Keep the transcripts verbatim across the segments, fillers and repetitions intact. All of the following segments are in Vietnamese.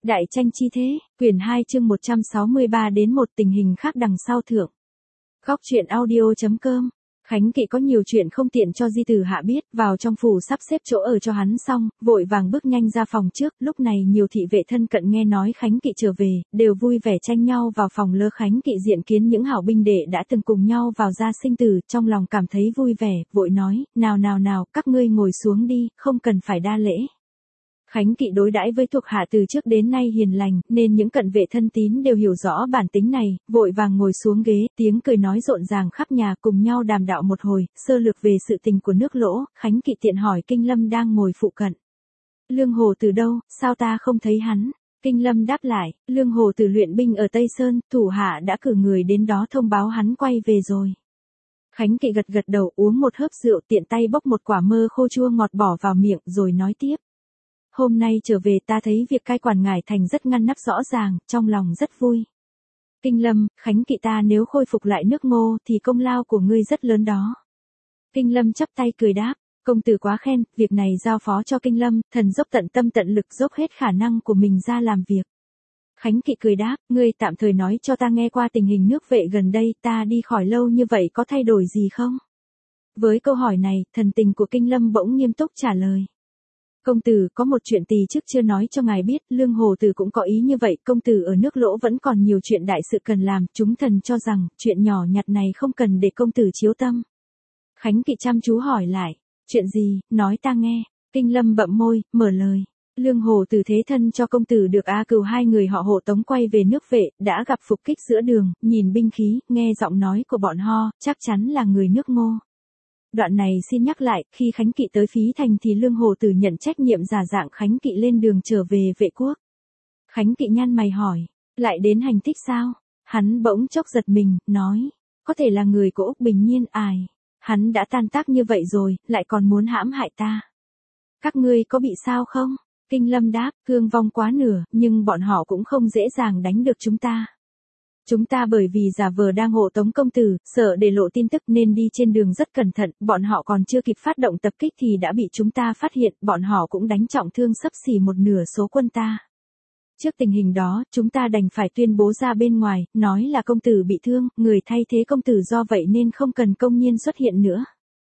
Đại tranh chi thế, quyển hai chương một trăm sáu mươi ba đến một tình hình khác đằng sau thượng. Góc truyện audio.com. Khánh Kỵ có nhiều chuyện không tiện cho Di Tử Hạ biết, vào trong phủ sắp xếp chỗ ở cho hắn xong, vội vàng bước nhanh ra phòng trước, lúc này nhiều thị vệ thân cận nghe nói Khánh Kỵ trở về, đều vui vẻ tranh nhau vào phòng lơ Khánh Kỵ diện kiến những hảo binh đệ đã từng cùng nhau vào ra sinh tử, trong lòng cảm thấy vui vẻ, vội nói, nào nào nào, các ngươi ngồi xuống đi, không cần phải đa lễ. Khánh Kỵ đối đãi với thuộc hạ từ trước đến nay hiền lành, nên những cận vệ thân tín đều hiểu rõ bản tính này, vội vàng ngồi xuống ghế, tiếng cười nói rộn ràng khắp nhà cùng nhau đàm đạo một hồi, sơ lược về sự tình của nước Lỗ, Khánh Kỵ tiện hỏi Kinh Lâm đang ngồi phụ cận. Lương Hồ từ đâu, sao ta không thấy hắn? Kinh Lâm đáp lại, Lương Hồ từ luyện binh ở Tây Sơn, thủ hạ đã cử người đến đó thông báo hắn quay về rồi. Khánh Kỵ gật gật đầu uống một hớp rượu tiện tay bốc một quả mơ khô chua ngọt bỏ vào miệng rồi nói tiếp. Hôm nay trở về ta thấy việc cai quản ngải thành rất ngăn nắp rõ ràng, trong lòng rất vui. Kinh Lâm, Khánh Kỵ ta nếu khôi phục lại nước Ngô thì công lao của ngươi rất lớn đó. Kinh Lâm chắp tay cười đáp, công tử quá khen, việc này giao phó cho Kinh Lâm, thần dốc tận tâm tận lực dốc hết khả năng của mình ra làm việc. Khánh Kỵ cười đáp, ngươi tạm thời nói cho ta nghe qua tình hình nước Vệ gần đây, ta đi khỏi lâu như vậy có thay đổi gì không? Với câu hỏi này, thần tình của Kinh Lâm bỗng nghiêm túc trả lời. Công tử có một chuyện tỳ trước chưa nói cho ngài biết, Lương Hồ Tử cũng có ý như vậy, công tử ở nước Lỗ vẫn còn nhiều chuyện đại sự cần làm, chúng thần cho rằng, chuyện nhỏ nhặt này không cần để công tử chiếu tâm. Khánh Kỵ chăm chú hỏi lại, chuyện gì, nói ta nghe, Kinh Lâm bậm môi, mở lời. Lương Hồ Tử thế thân cho công tử được A Cừu hai người họ Hộ tống quay về nước Vệ, đã gặp phục kích giữa đường, nhìn binh khí, nghe giọng nói của bọn ho, chắc chắn là người nước Ngô. Đoạn này xin nhắc lại, khi Khánh Kỵ tới Phí Thành thì Lương Hồ Tử nhận trách nhiệm giả dạng Khánh Kỵ lên đường trở về Vệ quốc. Khánh Kỵ nhăn mày hỏi, lại đến hành thích sao? Hắn bỗng chốc giật mình, nói, có thể là người của Úc Bình Nhiên ai? Hắn đã tan tác như vậy rồi, lại còn muốn hãm hại ta. Các ngươi có bị sao không? Kinh Lâm đáp, thương vong quá nửa, nhưng bọn họ cũng không dễ dàng đánh được chúng ta. Chúng ta bởi vì giả vờ đang hộ tống công tử, sợ để lộ tin tức nên đi trên đường rất cẩn thận, bọn họ còn chưa kịp phát động tập kích thì đã bị chúng ta phát hiện, bọn họ cũng đánh trọng thương xấp xỉ một nửa số quân ta. Trước tình hình đó, chúng ta đành phải tuyên bố ra bên ngoài, nói là công tử bị thương, người thay thế công tử do vậy nên không cần công nhiên xuất hiện nữa.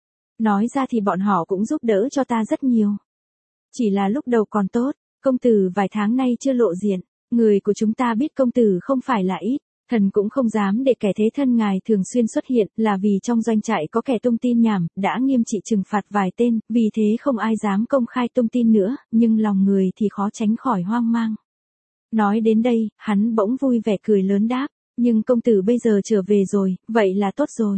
Nói ra thì bọn họ cũng giúp đỡ cho ta rất nhiều. Chỉ là lúc đầu còn tốt, công tử vài tháng nay chưa lộ diện, người của chúng ta biết công tử không phải là ít. Thần cũng không dám để kẻ thế thân ngài thường xuyên xuất hiện, là vì trong doanh trại có kẻ tung tin nhảm, đã nghiêm trị trừng phạt vài tên, vì thế không ai dám công khai tung tin nữa, nhưng lòng người thì khó tránh khỏi hoang mang. Nói đến đây, hắn bỗng vui vẻ cười lớn đáp, nhưng công tử bây giờ trở về rồi, vậy là tốt rồi.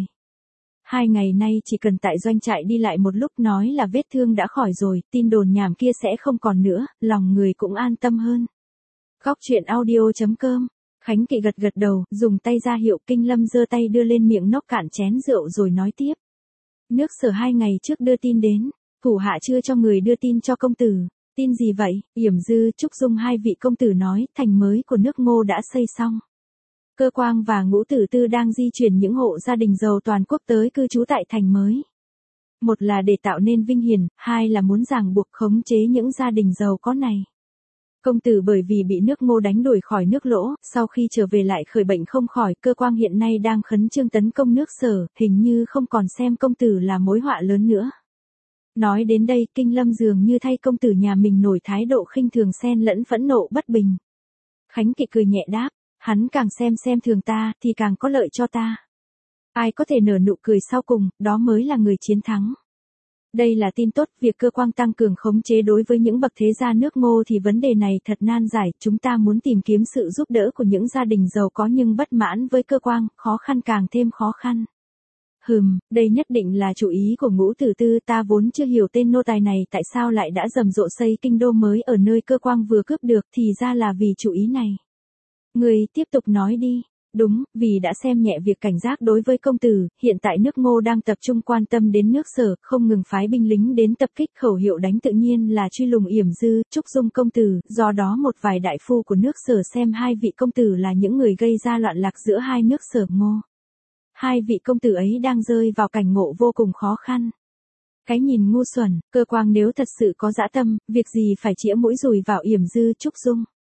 Hai ngày nay chỉ cần tại doanh trại đi lại một lúc nói là vết thương đã khỏi rồi, tin đồn nhảm kia sẽ không còn nữa, lòng người cũng an tâm hơn. Góc truyện audio.com. Khánh Kỵ gật gật đầu, dùng tay ra hiệu. Kinh Lâm giơ tay đưa lên miệng nốc cạn chén rượu rồi nói tiếp. Nước Sở hai ngày trước đưa tin đến, thủ hạ chưa cho người đưa tin cho công tử. Tin gì vậy? Yểm Dư, Trúc Dung hai vị công tử nói, thành mới của nước Ngô đã xây xong. Cơ Quang và Ngũ Tử Tư đang di chuyển những hộ gia đình giàu toàn quốc tới cư trú tại thành mới. Một là để tạo nên vinh hiển, hai là muốn ràng buộc khống chế những gia đình giàu có này. Công tử bởi vì bị nước Ngô đánh đuổi khỏi nước Lỗ, sau khi trở về lại khởi bệnh không khỏi, Cơ Quang hiện nay đang khấn trương tấn công nước Sở, hình như không còn xem công tử là mối họa lớn nữa. Nói đến đây, Kinh Lâm dường như thay công tử nhà mình nổi thái độ khinh thường xen lẫn phẫn nộ bất bình. Khánh Kỵ cười nhẹ đáp, hắn càng xem xem thường ta, thì càng có lợi cho ta. Ai có thể nở nụ cười sau cùng, đó mới là người chiến thắng. Đây là tin tốt, việc Cơ Quang tăng cường khống chế đối với những bậc thế gia nước Ngô thì vấn đề này thật nan giải, chúng ta muốn tìm kiếm sự giúp đỡ của những gia đình giàu có nhưng bất mãn với Cơ Quang, khó khăn càng thêm khó khăn. Hừm, đây nhất định là chủ ý của Ngũ Tử Tư, ta vốn chưa hiểu tên nô tài này tại sao lại đã rầm rộ xây kinh đô mới ở nơi Cơ Quang vừa cướp được, thì ra là vì chủ ý này. Người tiếp tục nói đi. Đúng, vì đã xem nhẹ việc cảnh giác đối với công tử, hiện tại nước Ngô đang tập trung quan tâm đến nước Sở, không ngừng phái binh lính đến tập kích, khẩu hiệu đánh tự nhiên là truy lùng Yểm Dư, Trúc Dung công tử, do đó một vài đại phu của nước Sở xem hai vị công tử là những người gây ra loạn lạc giữa hai nước Sở Ngô. Hai vị công tử ấy đang rơi vào cảnh ngộ vô cùng khó khăn. Cái nhìn ngu xuẩn, Cơ Quang nếu thật sự có dã tâm, việc gì phải chĩa mũi dùi vào Yểm Dư, Trúc Dung.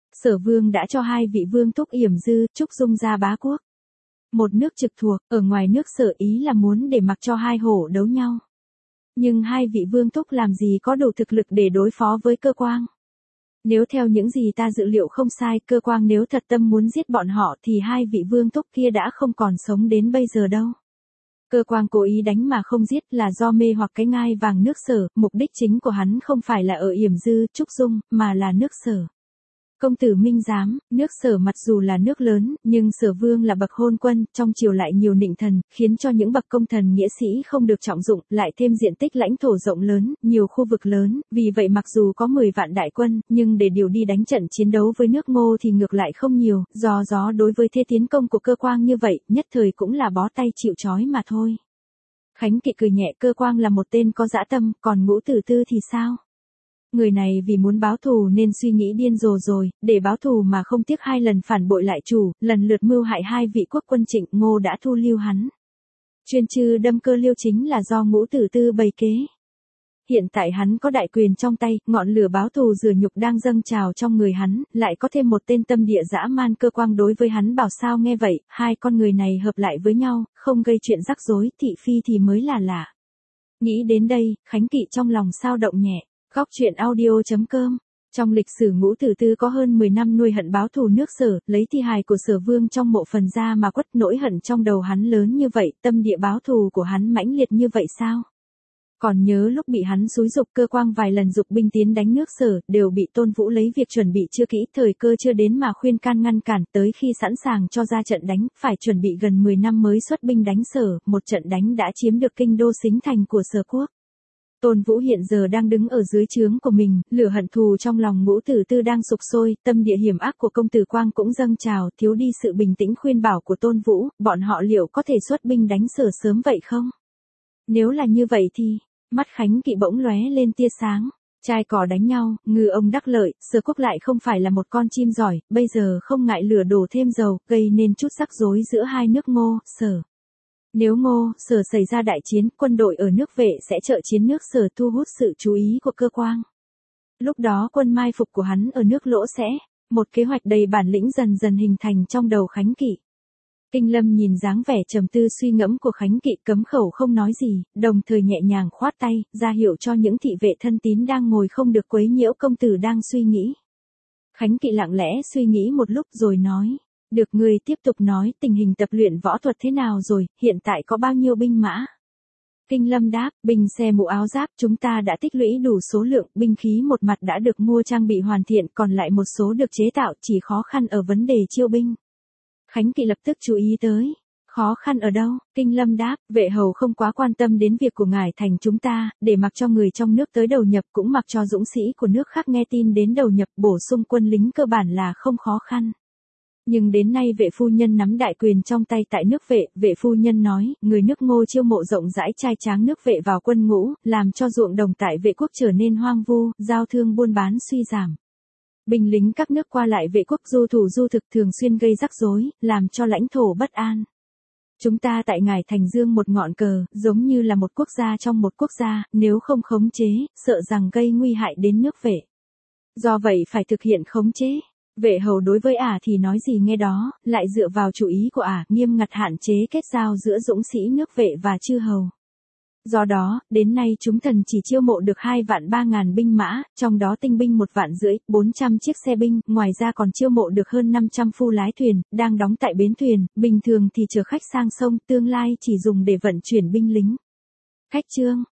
Sở Vương đã cho hai vị vương thúc Yểm Dư, Trúc Dung ra bá quốc. Một nước trực thuộc, ở ngoài nước Sở ý là muốn để mặc cho hai hổ đấu nhau. Nhưng hai vị vương thúc làm gì có đủ thực lực để đối phó với Cơ Quang. Nếu theo những gì ta dự liệu không sai, Cơ Quang nếu thật tâm muốn giết bọn họ thì hai vị vương thúc kia đã không còn sống đến bây giờ đâu. Cơ Quang cố ý đánh mà không giết là do mê hoặc cái ngai vàng nước Sở, mục đích chính của hắn không phải là ở Yểm Dư, Trúc Dung, mà là nước Sở. Công tử minh giám, nước Sở mặc dù là nước lớn, nhưng Sở Vương là bậc hôn quân, trong triều lại nhiều nịnh thần, khiến cho những bậc công thần nghĩa sĩ không được trọng dụng, lại thêm diện tích lãnh thổ rộng lớn, nhiều khu vực lớn, vì vậy mặc dù có mười vạn đại quân, nhưng để điều đi đánh trận chiến đấu với nước Ngô thì ngược lại không nhiều, do gió đối với thế tiến công của Cơ Quang như vậy, nhất thời cũng là bó tay chịu trói mà thôi. Khánh Kỵ cười nhẹ, Cơ Quang là một tên có dã tâm, còn Ngũ Tử Tư thì sao? Người này vì muốn báo thù nên suy nghĩ điên rồ rồi, để báo thù mà không tiếc hai lần phản bội lại chủ, lần lượt mưu hại hai vị quốc quân Trịnh, Ngô đã thu lưu hắn. Chuyên chư đâm Cơ Liêu chính là do Ngũ Tử Tư bày kế. Hiện tại hắn có đại quyền trong tay, ngọn lửa báo thù rửa nhục đang dâng trào trong người hắn, lại có thêm một tên tâm địa dã man Cơ Quang đối với hắn bảo sao nghe vậy, hai con người này hợp lại với nhau, không gây chuyện rắc rối, thị phi thì mới là lạ. Nghĩ đến đây, Khánh Kỵ trong lòng sao động nhẹ. Góc truyện audio chấm com. Trong lịch sử Ngũ Tử Tư có hơn mười năm nuôi hận báo thù nước Sở, lấy thi hài của Sở Vương trong mộ phần ra mà quất, nỗi hận trong đầu hắn lớn như vậy, tâm địa báo thù của hắn mãnh liệt như vậy sao? Còn nhớ lúc bị hắn xúi giục Cơ Quang vài lần giục binh tiến đánh nước Sở, đều bị Tôn Vũ lấy việc chuẩn bị chưa kỹ, thời cơ chưa đến mà khuyên can ngăn cản, tới khi sẵn sàng cho ra trận đánh, phải chuẩn bị gần mười năm mới xuất binh đánh Sở, một trận đánh đã chiếm được kinh đô Xính Thành của Sở quốc. Tôn Vũ hiện giờ đang đứng ở dưới trướng của mình, lửa hận thù trong lòng Ngũ Tử Tư đang sục sôi, tâm địa hiểm ác của công tử Quang cũng dâng trào, thiếu đi sự bình tĩnh khuyên bảo của Tôn Vũ, bọn họ liệu có thể xuất binh đánh Sở sớm vậy không? Nếu là như vậy thì, mắt Khánh Kỵ bỗng lóe lên tia sáng. Trai cỏ đánh nhau, ngư ông đắc lợi, Sở quốc lại không phải là một con chim giỏi, bây giờ không ngại lửa đổ thêm dầu, gây nên chút rắc rối giữa hai nước Ngô, Sở. Nếu Ngô, Sở xảy ra đại chiến, quân đội ở nước Vệ sẽ trợ chiến nước Sở, thu hút sự chú ý của Cơ Quang. Lúc đó quân mai phục của hắn ở nước Lỗ sẽ, một kế hoạch đầy bản lĩnh dần dần hình thành trong đầu Khánh Kỵ. Kinh Lâm nhìn dáng vẻ trầm tư suy ngẫm của Khánh Kỵ, cấm khẩu không nói gì, đồng thời nhẹ nhàng khoát tay, ra hiệu cho những thị vệ thân tín đang ngồi không được quấy nhiễu công tử đang suy nghĩ. Khánh Kỵ lặng lẽ suy nghĩ một lúc rồi nói. Được, người tiếp tục nói tình hình tập luyện võ thuật thế nào rồi, hiện tại có bao nhiêu binh mã? Kinh Lâm đáp, binh xe mũ áo giáp chúng ta đã tích lũy đủ số lượng, binh khí một mặt đã được mua trang bị hoàn thiện, còn lại một số được chế tạo, chỉ khó khăn ở vấn đề chiêu binh. Khánh Kỵ lập tức chú ý tới. Khó khăn ở đâu? Kinh Lâm đáp, vệ hầu không quá quan tâm đến việc của ngài thành chúng ta, để mặc cho người trong nước tới đầu nhập, cũng mặc cho dũng sĩ của nước khác nghe tin đến đầu nhập, bổ sung quân lính cơ bản là không khó khăn. Nhưng đến nay vệ phu nhân nắm đại quyền trong tay tại nước Vệ, vệ phu nhân nói, người nước Ngô chiêu mộ rộng rãi trai tráng nước Vệ vào quân ngũ, làm cho ruộng đồng tại Vệ quốc trở nên hoang vu, giao thương buôn bán suy giảm. Binh lính các nước qua lại Vệ quốc du thủ du thực thường xuyên gây rắc rối, làm cho lãnh thổ bất an. Chúng ta tại ngài thành dương một ngọn cờ, giống như là một quốc gia trong một quốc gia, nếu không khống chế, sợ rằng gây nguy hại đến nước Vệ. Do vậy phải thực hiện khống chế. Vệ hầu đối với ả thì nói gì nghe đó, lại dựa vào chủ ý của ả, nghiêm ngặt hạn chế kết giao giữa dũng sĩ nước Vệ và chư hầu. Do đó, đến nay chúng thần chỉ chiêu mộ được hai vạn ba ngàn binh mã, trong đó tinh binh một vạn rưỡi, bốn trăm chiếc xe binh, ngoài ra còn chiêu mộ được hơn năm trăm phu lái thuyền, đang đóng tại bến thuyền, bình thường thì chở khách sang sông, tương lai chỉ dùng để vận chuyển binh lính. Khách chương